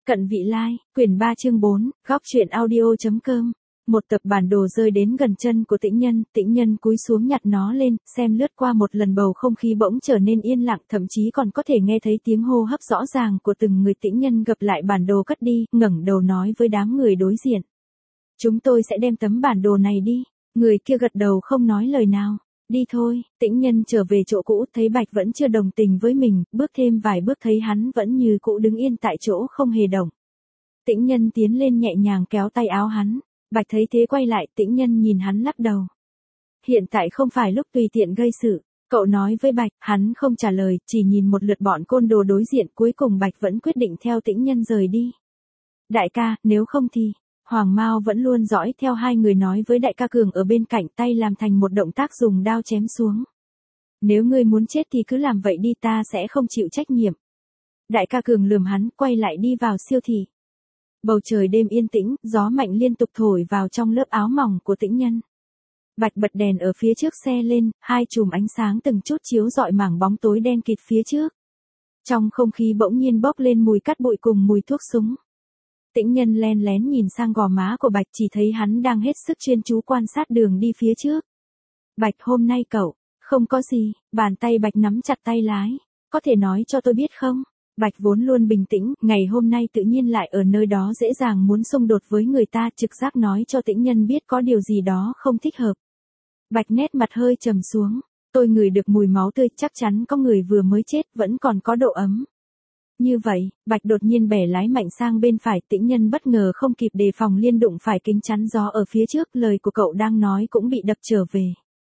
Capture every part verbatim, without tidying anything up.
Cận vị lai, quyển ba chương bốn, góc truyện audio.com. Một tập bản đồ rơi đến gần chân của Tĩnh Nhân, Tĩnh Nhân cúi xuống nhặt nó lên, xem lướt qua một lần bầu không khí bỗng trở nên yên lặng, thậm chí còn có thể nghe thấy tiếng hô hấp rõ ràng của từng người. Tĩnh Nhân gập lại bản đồ cất đi, ngẩng đầu nói với đám người đối diện. Chúng tôi sẽ đem tấm bản đồ này đi. Người kia gật đầu không nói lời nào. Đi thôi. Tĩnh Nhân trở về chỗ cũ, thấy Bạch vẫn chưa đồng tình với mình, bước thêm vài bước thấy hắn vẫn như cũ đứng yên tại chỗ không hề động. Tĩnh Nhân tiến lên nhẹ nhàng kéo tay áo hắn. Bạch thấy thế quay lại, Tĩnh Nhân nhìn hắn lắc đầu. Hiện tại không phải lúc tùy tiện gây sự. Cậu nói với Bạch, hắn không trả lời, chỉ nhìn một lượt bọn côn đồ đối diện. Cuối cùng Bạch vẫn quyết định theo Tĩnh Nhân rời đi. Đại ca, nếu không thì... Hoàng Mao vẫn luôn dõi theo hai người nói với đại ca Cường ở bên cạnh, tay làm thành một động tác dùng đao chém xuống. Nếu ngươi muốn chết thì cứ làm vậy đi, ta sẽ không chịu trách nhiệm. Đại ca Cường lườm hắn, quay lại đi vào siêu thị. Bầu trời đêm yên tĩnh, gió mạnh liên tục thổi vào trong lớp áo mỏng của Tĩnh Nhân. Bạch bật đèn ở phía trước xe lên, hai chùm ánh sáng từng chút chiếu rọi mảng bóng tối đen kịt phía trước. Trong không khí bỗng nhiên bốc lên mùi cát bụi cùng mùi thuốc súng. Tĩnh Nhân len lén nhìn sang gò má của Bạch, chỉ thấy hắn đang hết sức chuyên chú quan sát đường đi phía trước. Bạch, hôm nay cậu, không có gì. Bàn tay Bạch nắm chặt tay lái. Có thể nói cho tôi biết không? Bạch vốn luôn bình tĩnh, ngày hôm nay tự nhiên lại ở nơi đó dễ dàng muốn xung đột với người ta, trực giác nói cho Tĩnh Nhân biết có điều gì đó không thích hợp. Bạch nét mặt hơi trầm xuống. Tôi ngửi được mùi máu tươi, chắc chắn có người vừa mới chết, vẫn còn có độ ấm. Như vậy, Bạch đột nhiên bẻ lái mạnh sang bên phải. Tĩnh Nhân bất ngờ không kịp đề phòng liên đụng phải kính chắn gió ở phía trước, lời của cậu đang nói cũng bị đập trở về.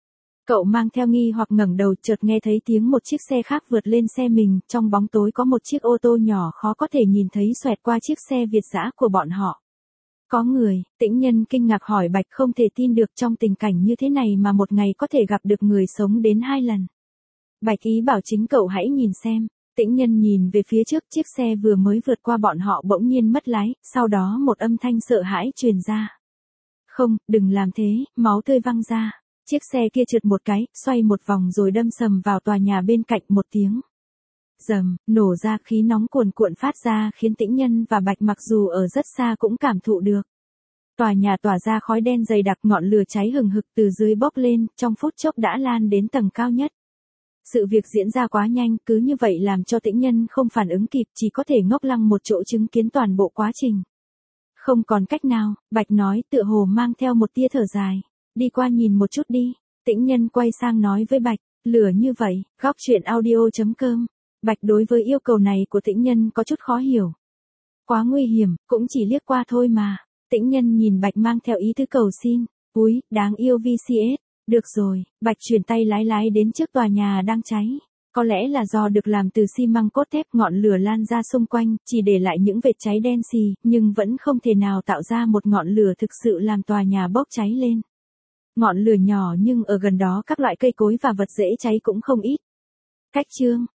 Cậu mang theo nghi hoặc ngẩng đầu, chợt nghe thấy tiếng một chiếc xe khác vượt lên xe mình, trong bóng tối có một chiếc ô tô nhỏ khó có thể nhìn thấy xoẹt qua chiếc xe Việt dã của bọn họ. Có người. Tĩnh Nhân kinh ngạc hỏi Bạch, không thể tin được trong tình cảnh như thế này mà một ngày có thể gặp được người sống đến hai lần. Bạch ý bảo chính cậu hãy nhìn xem. Tĩnh Nhân nhìn về phía trước, chiếc xe vừa mới vượt qua bọn họ bỗng nhiên mất lái, sau đó một âm thanh sợ hãi truyền ra. Không, đừng làm thế, máu tươi văng ra. Chiếc xe kia trượt một cái, xoay một vòng rồi đâm sầm vào tòa nhà bên cạnh, một tiếng. Rầm, nổ ra, khí nóng cuồn cuộn phát ra khiến Tĩnh Nhân và Bạch mặc dù ở rất xa cũng cảm thụ được. Tòa nhà tỏa ra khói đen dày đặc, ngọn lửa cháy hừng hực từ dưới bốc lên, trong phút chốc đã lan đến tầng cao nhất. Sự việc diễn ra quá nhanh, cứ như vậy làm cho Tĩnh Nhân không phản ứng kịp, chỉ có thể ngốc lăng một chỗ chứng kiến toàn bộ quá trình. Không còn cách nào, Bạch nói, tựa hồ mang theo một tia thở dài. Đi qua nhìn một chút đi. Tĩnh Nhân quay sang nói với Bạch, lửa như vậy, góc truyện audio.com. Bạch đối với yêu cầu này của Tĩnh Nhân có chút khó hiểu. Quá nguy hiểm, cũng chỉ liếc qua thôi mà. Tĩnh Nhân nhìn Bạch mang theo ý tứ cầu xin. Úi, đáng yêu vê xê ét. Được rồi, Bạch chuyển tay lái lái đến trước tòa nhà đang cháy. Có lẽ là do được làm từ xi măng cốt thép, ngọn lửa lan ra xung quanh, chỉ để lại những vệt cháy đen xì, nhưng vẫn không thể nào tạo ra một ngọn lửa thực sự làm tòa nhà bốc cháy lên. Ngọn lửa nhỏ nhưng ở gần đó các loại cây cối và vật dễ cháy cũng không ít. Cách chương,